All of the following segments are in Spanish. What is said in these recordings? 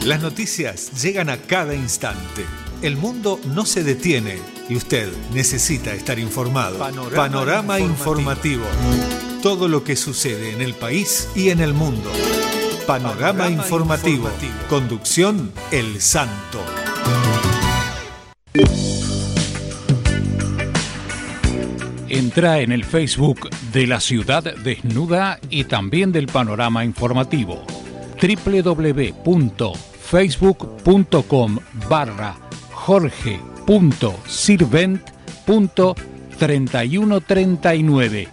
Las noticias llegan a cada instante. El mundo no se detiene y usted necesita estar informado. Panorama informativo. Todo lo que sucede en el país y en el mundo. Panorama informativo. Conducción El Santo. Entra en el Facebook de La Ciudad Desnuda y también del Panorama Informativo. www.facebook.com/jorge.sirvent.3139.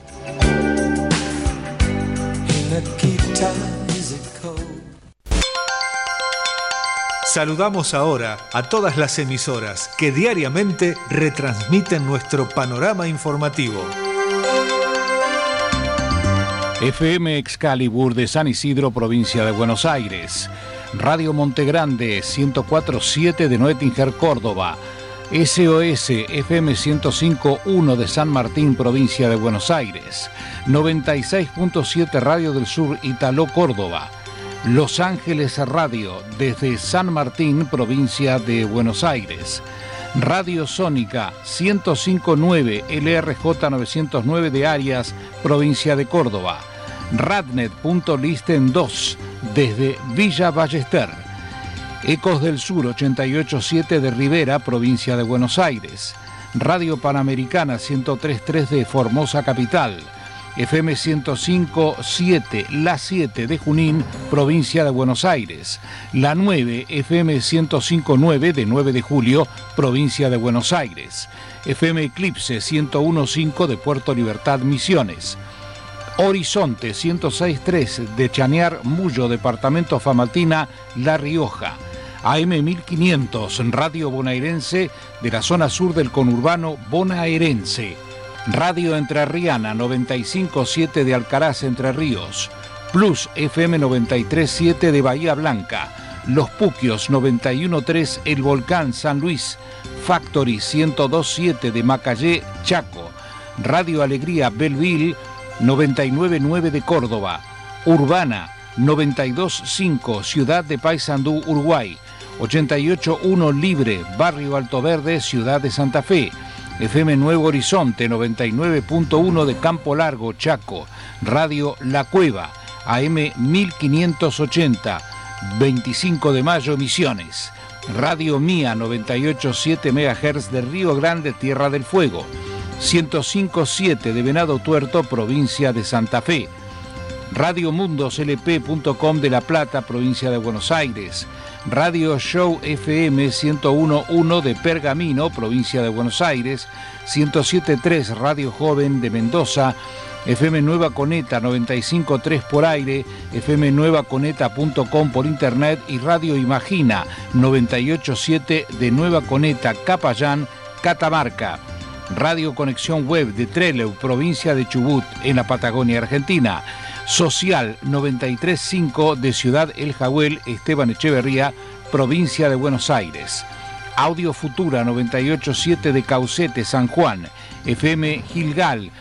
Saludamos ahora a todas las emisoras que diariamente retransmiten nuestro panorama informativo. FM Excalibur de San Isidro, provincia de Buenos Aires. Radio Montegrande 104.7 de Noetinger, Córdoba. SOS FM 105.1 de San Martín, provincia de Buenos Aires. 96.7 Radio del Sur, Italó, Córdoba. Los Ángeles Radio desde San Martín, provincia de Buenos Aires. Radio Sónica 105.9 LRJ 909 de Arias, provincia de Córdoba. Radnet.listen 2 desde Villa Ballester. Ecos del Sur 88.7 de Rivera, provincia de Buenos Aires. Radio Panamericana 103.3 de Formosa Capital. FM 105.7, La 7 de Junín, provincia de Buenos Aires. La 9, FM 105.9 de 9 de Julio, provincia de Buenos Aires. FM Eclipse 101.5 de Puerto Libertad, Misiones. Horizonte 106.3 de Chañar, Mullo, departamento Famatina, La Rioja. AM 1500, Radio Bonaerense de la zona sur del conurbano bonaerense. Radio Entrerriana 95.7 de Alcaraz, Entre Ríos. Plus FM 93.7 de Bahía Blanca. Los Puquios 91.3 El Volcán, San Luis. Factory 102.7 de Macayé, Chaco. Radio Alegría Belleville 99.9 de Córdoba. Urbana 92.5 Ciudad de Paysandú, Uruguay. 88.1 Libre, Barrio Alto Verde, Ciudad de Santa Fe. FM Nuevo Horizonte 99.1 de Campo Largo, Chaco. Radio La Cueva, AM 1580, 25 de mayo, Misiones. Radio Mía 98.7 MHz de Río Grande, Tierra del Fuego. 105.7 de Venado Tuerto, provincia de Santa Fe. RadioMundosLP.com de La Plata, provincia de Buenos Aires. Radio Show FM 101.1 de Pergamino, provincia de Buenos Aires. 107.3 Radio Joven de Mendoza. FM Nueva Coneta 95.3 por aire. FM Nuevaconeta.com por internet. Y Radio Imagina 98.7 de Nueva Coneta, Capayán, Catamarca. Radio Conexión Web de Trelew, provincia de Chubut, en la Patagonia Argentina. Social 93.5 de Ciudad El Jagüel, Esteban Echeverría, provincia de Buenos Aires. Audio Futura 98.7 de Caucete, San Juan. FM Gilgal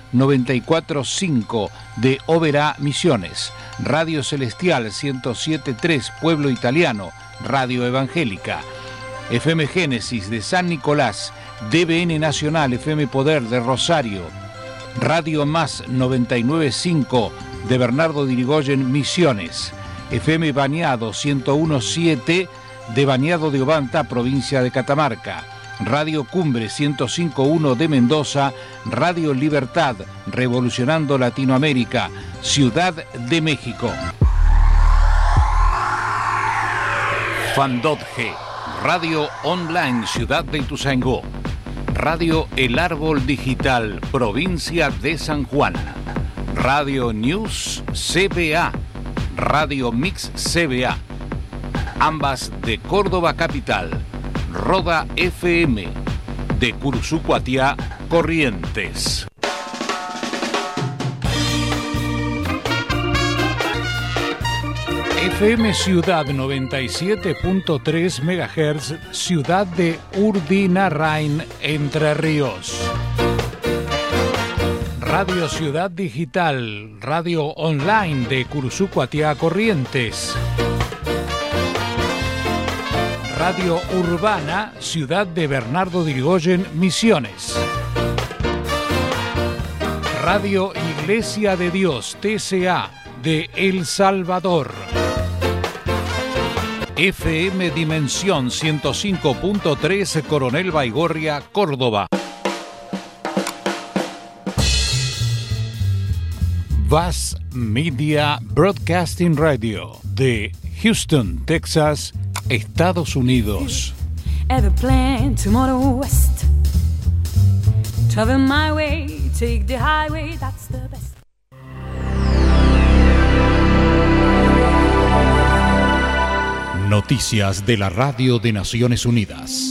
94.5 de Oberá, Misiones. Radio Celestial 107.3 Pueblo Italiano, Radio Evangélica. FM Génesis de San Nicolás. DBN Nacional, FM Poder de Rosario. Radio Más 99.5 de Bernardo Dirigoyen, Misiones. FM Bañado 101.7 de Bañado de Obanta, provincia de Catamarca. Radio Cumbre 105.1 de Mendoza. Radio Libertad, revolucionando Latinoamérica, Ciudad de México. Fandotge, Radio Online, Ciudad de Ituzaingó. Radio El Árbol Digital, provincia de San Juan. Radio News CBA, Radio Mix CBA, ambas de Córdoba Capital. Roda FM, de Curuzú-Cuatiá, Corrientes. FM Ciudad 97.3 MHz, Ciudad de Urdinarrain, Entre Ríos. Radio Ciudad Digital, radio online de Curuzú-Cuatiá, Corrientes. Radio Urbana, Ciudad de Bernardo de Irigoyen, Misiones. Radio Iglesia de Dios, TCA, de El Salvador. FM Dimensión 105.3, Coronel Baigorria, Córdoba. VAS Media Broadcasting Radio, de Houston, Texas, Estados Unidos. Airplane tomorrow west. Travel my way, take the highway, that's the best. Noticias de la Radio de Naciones Unidas.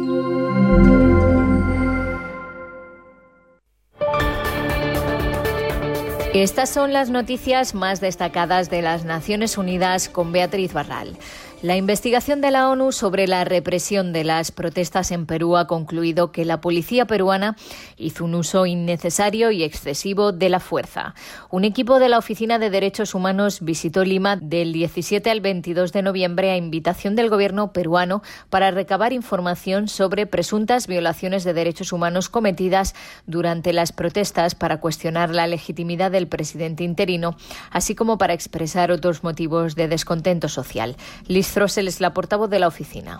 Estas son las noticias más destacadas de las Naciones Unidas con Beatriz Barral. La investigación de la ONU sobre la represión de las protestas en Perú ha concluido que la policía peruana hizo un uso innecesario y excesivo de la fuerza. Un equipo de la Oficina de Derechos Humanos visitó Lima del 17 al 22 de noviembre a invitación del gobierno peruano para recabar información sobre presuntas violaciones de derechos humanos cometidas durante las protestas, para cuestionar la legitimidad del presidente interino, así como para expresar otros motivos de descontento social. Liz Throssell es la portavoz de la oficina.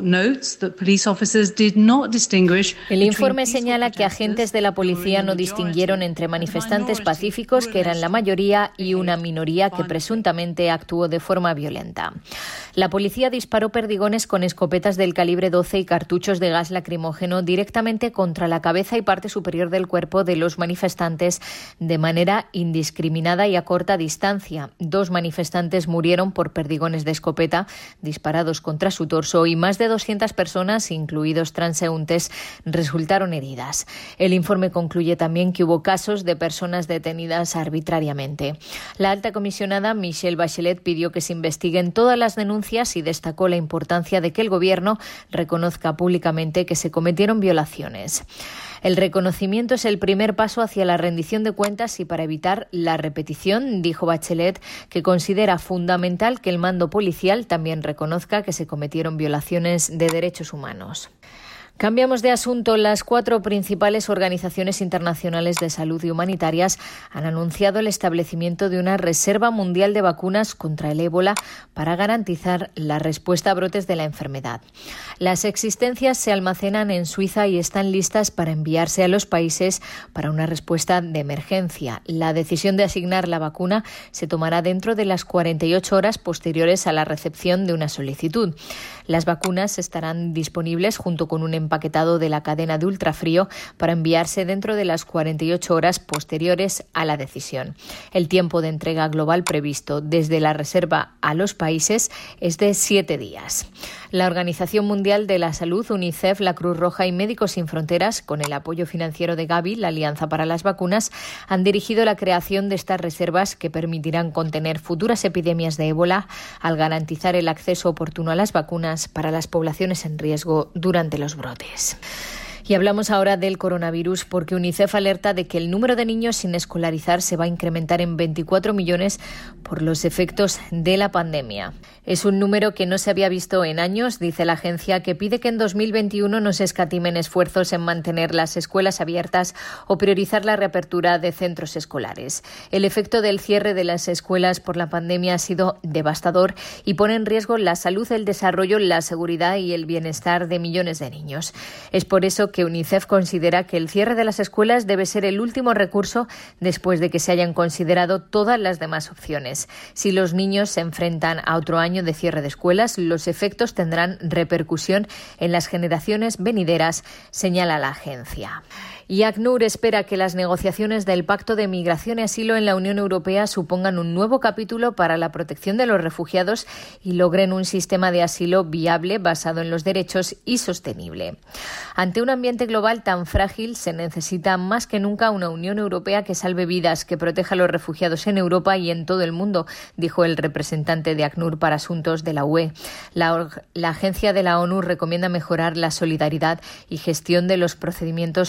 El informe señala que agentes de la policía no distinguieron entre manifestantes pacíficos, que eran la mayoría, y una minoría que presuntamente actuó de forma violenta. La policía disparó perdigones con escopetas del calibre 12 y cartuchos de gas lacrimógeno directamente contra la cabeza y parte superior del cuerpo de los manifestantes de manera indiscriminada y a corta distancia. 2 manifestantes murieron por perdigones de escopeta disparados contra su torso y más de 200 personas, incluidos transeúntes, resultaron heridas. El informe concluye también que hubo casos de personas detenidas arbitrariamente. La alta comisionada Michelle Bachelet pidió que se investiguen todas las denuncias y destacó la importancia de que el gobierno reconozca públicamente que se cometieron violaciones. El reconocimiento es el primer paso hacia la rendición de cuentas y para evitar la repetición, dijo Bachelet, que considera fundamental que el mando policial también reconozca que se cometieron violaciones de derechos humanos. Cambiamos de asunto. Las 4 principales organizaciones internacionales de salud y humanitarias han anunciado el establecimiento de una reserva mundial de vacunas contra el ébola para garantizar la respuesta a brotes de la enfermedad. Las existencias se almacenan en Suiza y están listas para enviarse a los países para una respuesta de emergencia. La decisión de asignar la vacuna se tomará dentro de las 48 horas posteriores a la recepción de una solicitud. Las vacunas estarán disponibles junto con un empaquetado de la cadena de ultrafrío para enviarse dentro de las 48 horas posteriores a la decisión. El tiempo de entrega global previsto desde la reserva a los países es de 7 días. La Organización Mundial de la Salud, UNICEF, la Cruz Roja y Médicos Sin Fronteras, con el apoyo financiero de Gavi, la Alianza para las Vacunas, han dirigido la creación de estas reservas que permitirán contener futuras epidemias de ébola al garantizar el acceso oportuno a las vacunas para las poblaciones en riesgo durante los brotes. Y hablamos ahora del coronavirus porque UNICEF alerta de que el número de niños sin escolarizar se va a incrementar en 24 millones por los efectos de la pandemia. Es un número que no se había visto en años, dice la agencia, que pide que en 2021 no se escatimen esfuerzos en mantener las escuelas abiertas o priorizar la reapertura de centros escolares. El efecto del cierre de las escuelas por la pandemia ha sido devastador y pone en riesgo la salud, el desarrollo, la seguridad y el bienestar de millones de niños. Es por eso que UNICEF considera que el cierre de las escuelas debe ser el último recurso después de que se hayan considerado todas las demás opciones. Si los niños se enfrentan a otro año de cierre de escuelas, los efectos tendrán repercusión en las generaciones venideras, señala la agencia. Y ACNUR espera que las negociaciones del Pacto de Migración y Asilo en la Unión Europea supongan un nuevo capítulo para la protección de los refugiados y logren un sistema de asilo viable, basado en los derechos y sostenible. Ante un ambiente global tan frágil, se necesita más que nunca una Unión Europea que salve vidas, que proteja a los refugiados en Europa y en todo el mundo, dijo el representante de ACNUR para asuntos de la UE. La agencia de la ONU recomienda mejorar la solidaridad y gestión de los procedimientos fronterizos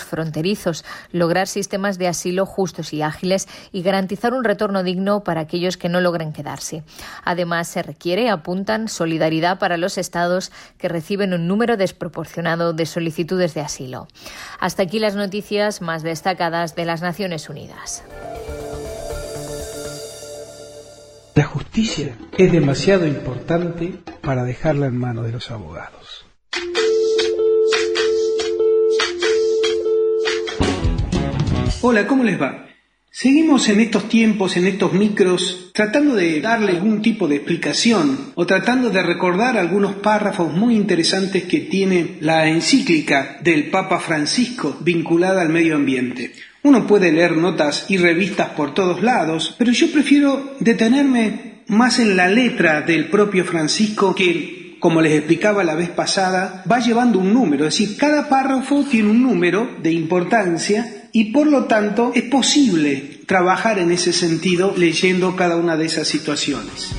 fronterizos, lograr sistemas de asilo justos y ágiles y garantizar un retorno digno para aquellos que no logren quedarse. Además, se requiere, apuntan, solidaridad para los Estados que reciben un número desproporcionado de solicitudes de asilo. Hasta aquí las noticias más destacadas de las Naciones Unidas. La justicia es demasiado importante para dejarla en manos de los abogados. Hola, ¿cómo les va? Seguimos en estos tiempos, en estos micros, tratando de darle algún tipo de explicación o tratando de recordar algunos párrafos muy interesantes que tiene la encíclica del Papa Francisco vinculada al medio ambiente. Uno puede leer notas y revistas por todos lados, pero yo prefiero detenerme más en la letra del propio Francisco que, como les explicaba la vez pasada, va llevando un número, es decir, cada párrafo tiene un número de importancia y por lo tanto es posible trabajar en ese sentido leyendo cada una de esas situaciones.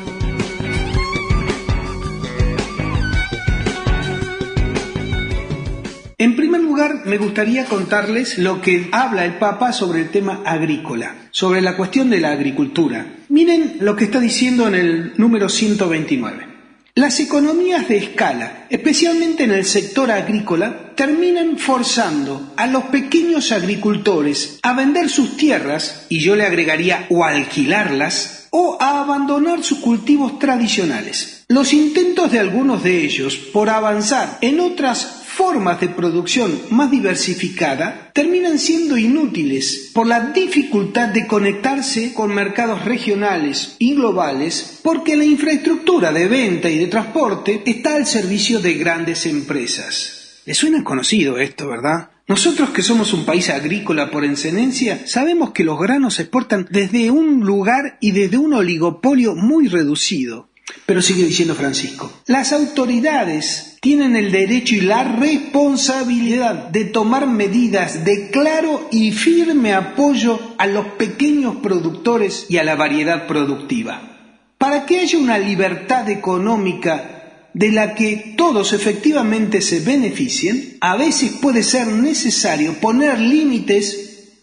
En primer lugar, me gustaría contarles lo que habla el Papa sobre el tema agrícola, sobre la cuestión de la agricultura. Miren lo que está diciendo en el número 129. Las economías de escala, especialmente en el sector agrícola, terminan forzando a los pequeños agricultores a vender sus tierras, y yo le agregaría o alquilarlas, o a abandonar sus cultivos tradicionales. Los intentos de algunos de ellos por avanzar en otras formas de producción más diversificada terminan siendo inútiles por la dificultad de conectarse con mercados regionales y globales, porque la infraestructura de venta y de transporte está al servicio de grandes empresas. ¿Les suena conocido esto, verdad? Nosotros que somos un país agrícola por excelencia, sabemos que los granos se exportan desde un lugar y desde un oligopolio muy reducido. Pero sigue diciendo Francisco, las autoridades tienen el derecho y la responsabilidad de tomar medidas de claro y firme apoyo a los pequeños productores y a la variedad productiva. Para que haya una libertad económica de la que todos efectivamente se beneficien, a veces puede ser necesario poner límites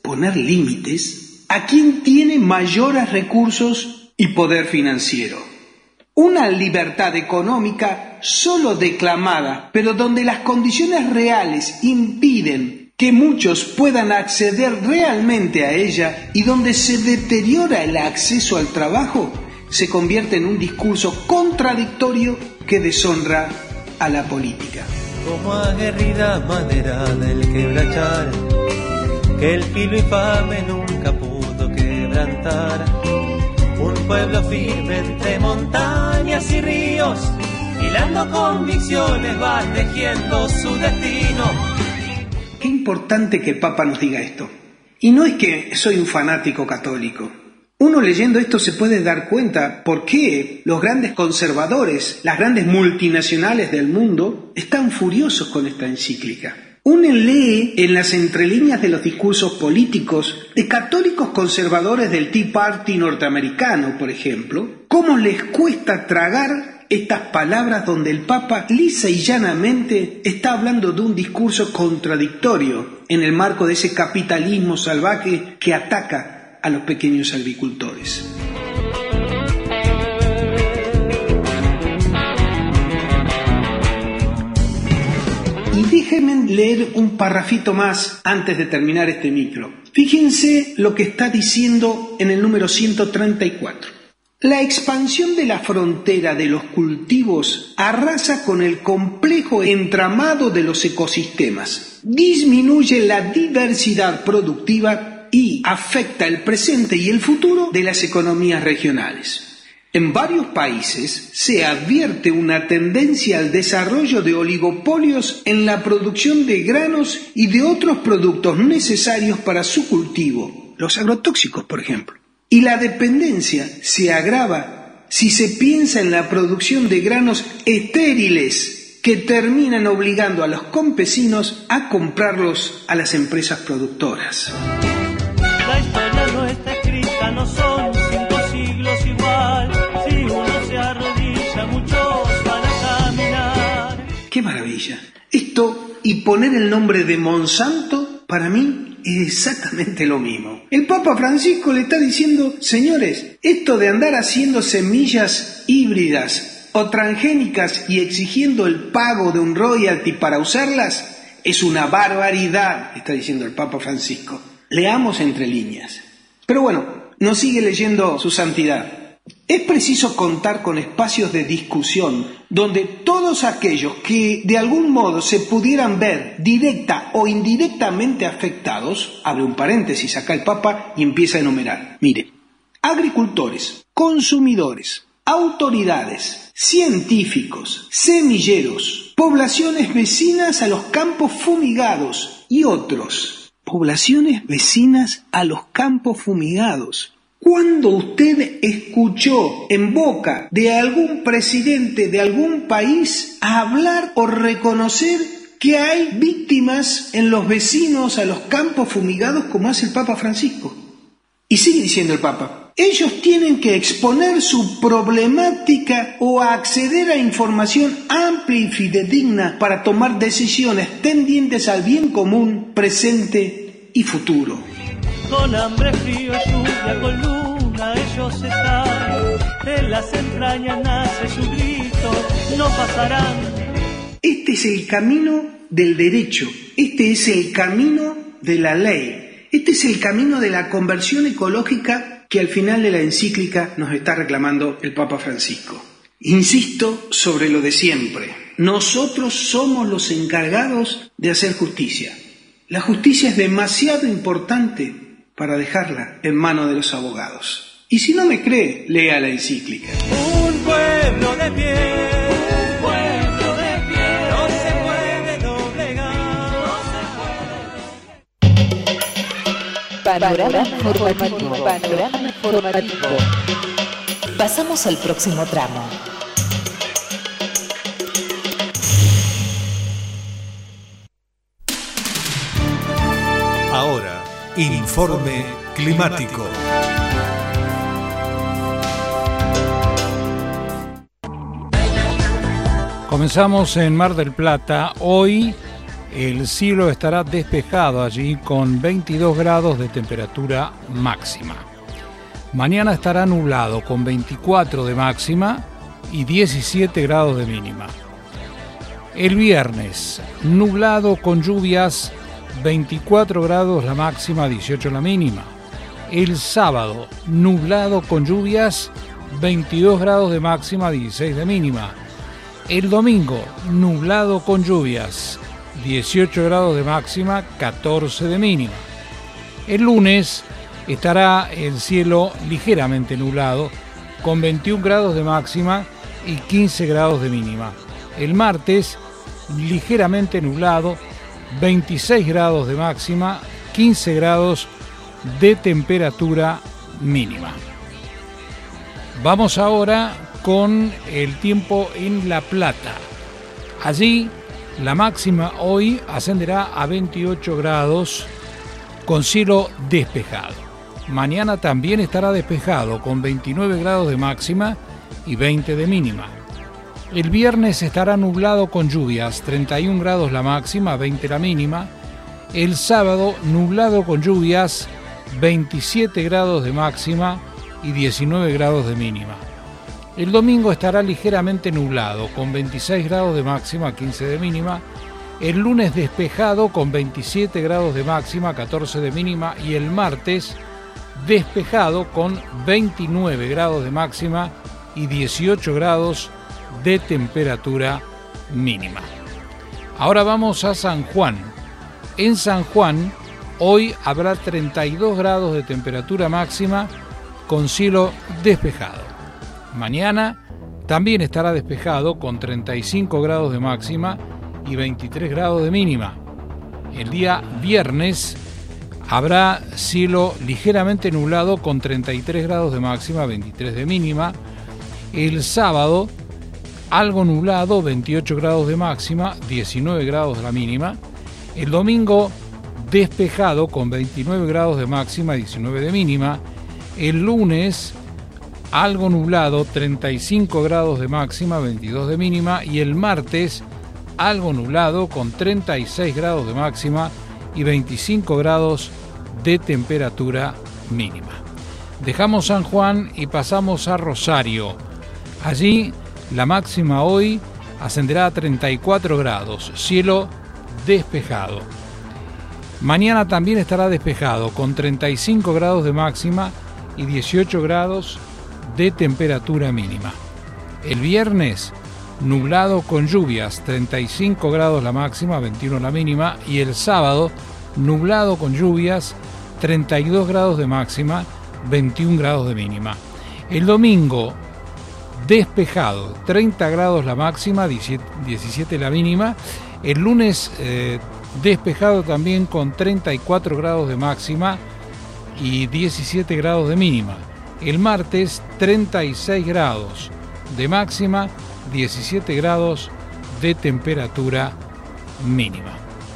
a quien tiene mayores recursos y poder financiero. Una libertad económica solo declamada, pero donde las condiciones reales impiden que muchos puedan acceder realmente a ella y donde se deteriora el acceso al trabajo, se convierte en un discurso contradictorio que deshonra a la política. Como aguerrida madera del quebrachar, que el filo infame nunca pudo quebrantar. Un pueblo firme entre montañas y ríos, hilando convicciones va tejiendo su destino. Qué importante que el Papa nos diga esto. Y no es que soy un fanático católico. Uno leyendo esto se puede dar cuenta por qué los grandes conservadores, las grandes multinacionales del mundo, están furiosos con esta encíclica. Uno lee en las entrelíneas de los discursos políticos de católicos conservadores del Tea Party norteamericano, por ejemplo, cómo les cuesta tragar estas palabras donde el Papa lisa y llanamente está hablando de un discurso contradictorio en el marco de ese capitalismo salvaje que ataca a los pequeños agricultores. Y déjenme leer un parrafito más antes de terminar este micro. Fíjense lo que está diciendo en el número 134. La expansión de la frontera de los cultivos arrasa con el complejo entramado de los ecosistemas, disminuye la diversidad productiva y afecta el presente y el futuro de las economías regionales. En varios países se advierte una tendencia al desarrollo de oligopolios en la producción de granos y de otros productos necesarios para su cultivo, los agrotóxicos, por ejemplo. Y la dependencia se agrava si se piensa en la producción de granos estériles que terminan obligando a los campesinos a comprarlos a las empresas productoras. La historia no está escrita, no son 5 siglos igual. Si uno se arrodilla, muchos van a caminar. ¡Qué maravilla! Esto y poner el nombre de Monsanto para mí es exactamente lo mismo. El Papa Francisco le está diciendo, señores, esto de andar haciendo semillas híbridas o transgénicas y exigiendo el pago de un royalty para usarlas es una barbaridad, está diciendo el Papa Francisco. Leamos entre líneas. Pero bueno, nos sigue leyendo su santidad. Es preciso contar con espacios de discusión donde todos aquellos que de algún modo se pudieran ver directa o indirectamente afectados, abre un paréntesis acá el Papa y empieza a enumerar. Mire, agricultores, consumidores, autoridades, científicos, semilleros, poblaciones vecinas a los campos fumigados y otros. Poblaciones vecinas a los campos fumigados. ¿Cuándo usted escuchó en boca de algún presidente de algún país hablar o reconocer que hay víctimas en los vecinos a los campos fumigados como hace el Papa Francisco? Y sigue diciendo el Papa, ellos tienen que exponer su problemática o acceder a información amplia y fidedigna para tomar decisiones tendientes al bien común, presente y futuro. Con hambre, frío, lluvia, con luna, ellos están. En las entrañas nace su grito, no pasarán. Este es el camino del derecho, este es el camino de la ley, este es el camino de la conversión ecológica que al final de la encíclica nos está reclamando el Papa Francisco. Insisto sobre lo de siempre, nosotros somos los encargados de hacer justicia. La justicia es demasiado importante para dejarla en manos de los abogados. Y si no me cree, lea la encíclica. Un pueblo de pie, no se puede doblegar. Panorama informativo. Pasamos al próximo tramo. Ahora, informe climático. Comenzamos en Mar del Plata. Hoy el cielo estará despejado allí con 22 grados de temperatura máxima. Mañana estará nublado con 24 de máxima y 17 grados de mínima. El viernes, nublado con lluvias, 24 grados la máxima, 18 la mínima. El sábado, nublado con lluvias, 22 grados de máxima, 16 de mínima. El domingo, nublado con lluvias, 18 grados de máxima, 14 de mínima. El lunes estará el cielo ligeramente nublado, con 21 grados de máxima y 15 grados de mínima. El martes, ligeramente nublado, 26 grados de máxima, 15 grados de temperatura mínima. Vamos ahora con el tiempo en La Plata. Allí la máxima hoy ascenderá a 28 grados con cielo despejado. Mañana también estará despejado con 29 grados de máxima y 20 de mínima. El viernes estará nublado con lluvias, 31 grados la máxima, 20 la mínima. El sábado nublado con lluvias, 27 grados de máxima y 19 grados de mínima. El domingo estará ligeramente nublado con 26 grados de máxima, 15 de mínima. El lunes despejado con 27 grados de máxima, 14 de mínima. Y el martes despejado con 29 grados de máxima y 18 grados de temperatura mínima. Ahora vamos a San Juan. En San Juan hoy habrá 32 grados de temperatura máxima con cielo despejado. Mañana también estará despejado con 35 grados de máxima y 23 grados de mínima. El día viernes habrá cielo ligeramente nublado con 33 grados de máxima, 23 de mínima. El sábado algo nublado, 28 grados de máxima, 19 grados de la mínima. El domingo despejado con 29 grados de máxima, 19 de mínima. El lunes algo nublado, 35 grados de máxima, 22 de mínima. Y el martes algo nublado con 36 grados de máxima y 25 grados de temperatura mínima. Dejamos San Juan y pasamos a Rosario. Allí la máxima hoy ascenderá a 34 grados, cielo despejado. Mañana también estará despejado, con 35 grados de máxima y 18 grados de temperatura mínima. El viernes, nublado con lluvias, 35 grados la máxima, 21 la mínima. Y el sábado, nublado con lluvias, 32 grados de máxima, 21 grados de mínima. El domingo, despejado, 30 grados la máxima, 17 la mínima. El lunes, despejado también con 34 grados de máxima y 17 grados de mínima. El martes, 36 grados de máxima, 17 grados de temperatura mínima.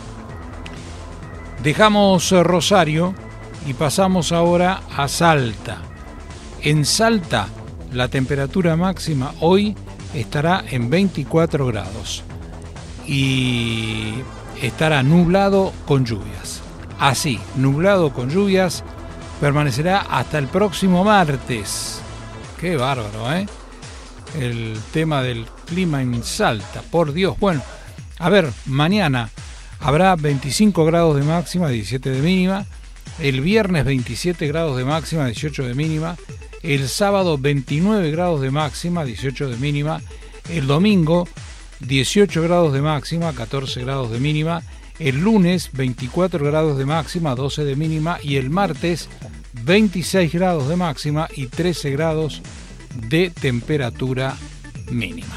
Dejamos Rosario y pasamos ahora a Salta. En Salta, la temperatura máxima hoy estará en 24 grados y estará nublado con lluvias. Así, nublado con lluvias, permanecerá hasta el próximo martes. Qué bárbaro, ¿eh? El tema del clima en Salta, por Dios. Bueno, a ver, mañana habrá 25 grados de máxima, 17 de mínima. El viernes 27 grados de máxima, 18 de mínima. El sábado 29 grados de máxima, 18 de mínima. El domingo 18 grados de máxima, 14 grados de mínima. El lunes 24 grados de máxima, 12 de mínima. Y el martes 26 grados de máxima y 13 grados de temperatura mínima.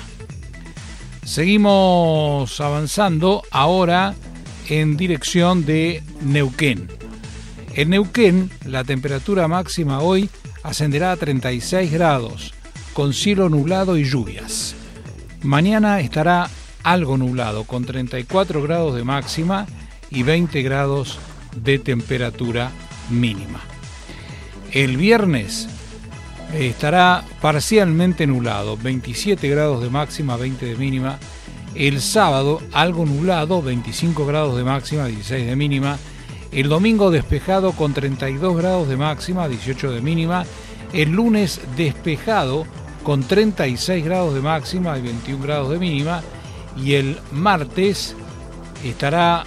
Seguimos avanzando ahora en dirección de Neuquén. En Neuquén, la temperatura máxima hoy ascenderá a 36 grados, con cielo nublado y lluvias. Mañana estará algo nublado, con 34 grados de máxima y 20 grados de temperatura mínima. El viernes estará parcialmente nublado, 27 grados de máxima, 20 de mínima. El sábado algo nublado, 25 grados de máxima, 16 de mínima. El domingo despejado con 32 grados de máxima, 18 de mínima. El lunes despejado con 36 grados de máxima y 21 grados de mínima. Y el martes estará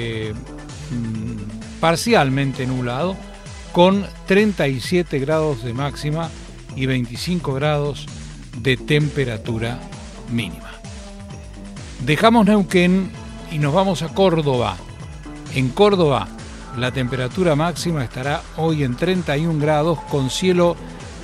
parcialmente nublado con 37 grados de máxima y 25 grados de temperatura mínima. Dejamos Neuquén y nos vamos a Córdoba. En Córdoba, la temperatura máxima estará hoy en 31 grados con cielo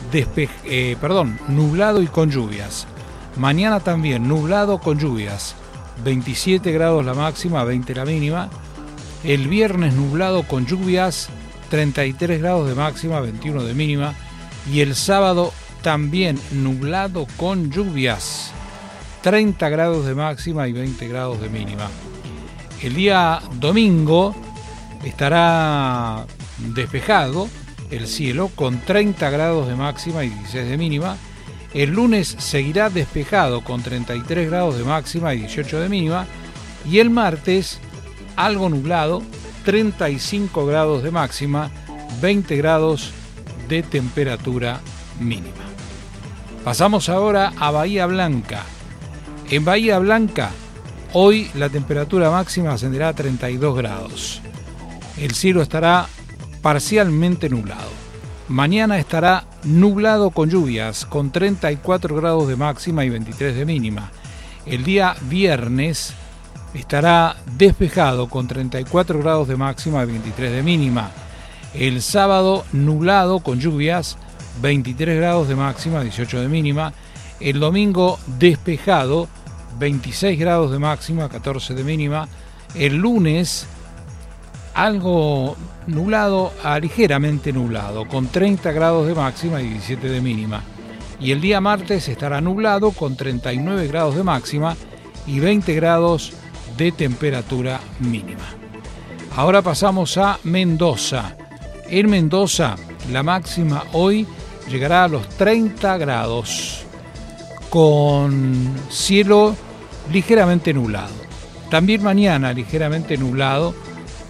nublado y con lluvias. Mañana también nublado con lluvias, 27 grados la máxima, 20 la mínima. El viernes nublado con lluvias, 33 grados de máxima, 21 de mínima. Y el sábado también nublado con lluvias, 30 grados de máxima y 20 grados de mínima. El día domingo estará despejado el cielo con 30 grados de máxima y 16 de mínima. El lunes seguirá despejado con 33 grados de máxima y 18 de mínima. Y el martes algo nublado, 35 grados de máxima, 20 grados de temperatura mínima. Pasamos ahora a Bahía Blanca. En Bahía Blanca, hoy la temperatura máxima ascenderá a 32 grados. El cielo estará parcialmente nublado. Mañana estará nublado con lluvias, con 34 grados de máxima y 23 de mínima. El día viernes estará despejado con 34 grados de máxima y 23 de mínima. El sábado nublado con lluvias, 23 grados de máxima, 18 de mínima. El domingo despejado, 26 grados de máxima, 14 de mínima. El lunes algo nublado a ligeramente nublado, con 30 grados de máxima y 17 de mínima. Y el día martes estará nublado con 39 grados de máxima y 20 grados de temperatura mínima. Ahora pasamos a Mendoza. En Mendoza, la máxima hoy llegará a los 30 grados, con cielo ligeramente nublado. También mañana ligeramente nublado,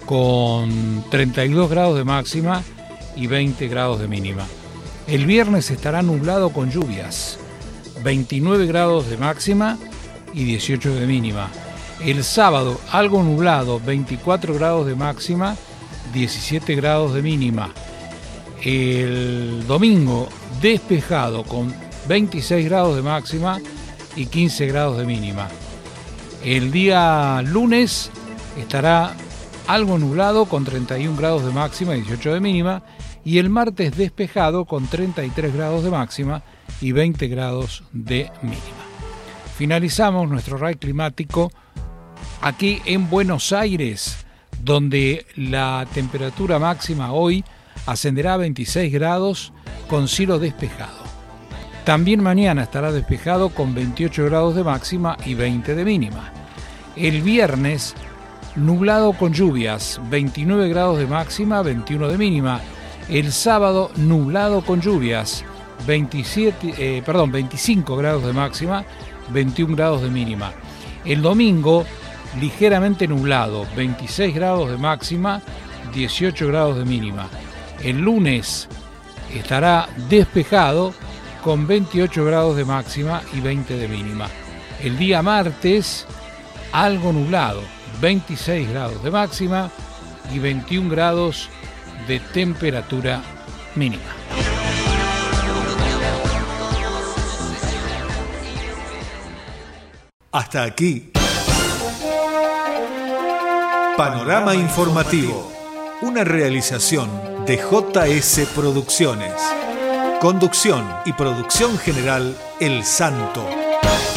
con 32 grados de máxima y 20 grados de mínima. El viernes estará nublado con lluvias, 29 grados de máxima y 18 de mínima. El sábado algo nublado, 24 grados de máxima, 17 grados de mínima. El domingo despejado con 26 grados de máxima y 15 grados de mínima. El día lunes estará algo nublado con 31 grados de máxima y 18 de mínima. Y el martes despejado con 33 grados de máxima y 20 grados de mínima. Finalizamos nuestro RAI climático aquí en Buenos Aires, donde la temperatura máxima hoy ascenderá a 26 grados con cielo despejado. También mañana estará despejado con 28 grados de máxima y 20 de mínima. El viernes nublado con lluvias, 29 grados de máxima, 21 de mínima. El sábado nublado con lluvias, 25 grados de máxima, 21 grados de mínima. El domingo ligeramente nublado, 26 grados de máxima, 18 grados de mínima. El lunes estará despejado con 28 grados de máxima y 20 de mínima. El día martes algo nublado, 26 grados de máxima y 21 grados de temperatura mínima. Hasta aquí. Panorama Informativo. Una realización de JS Producciones. Conducción y producción general El Santo.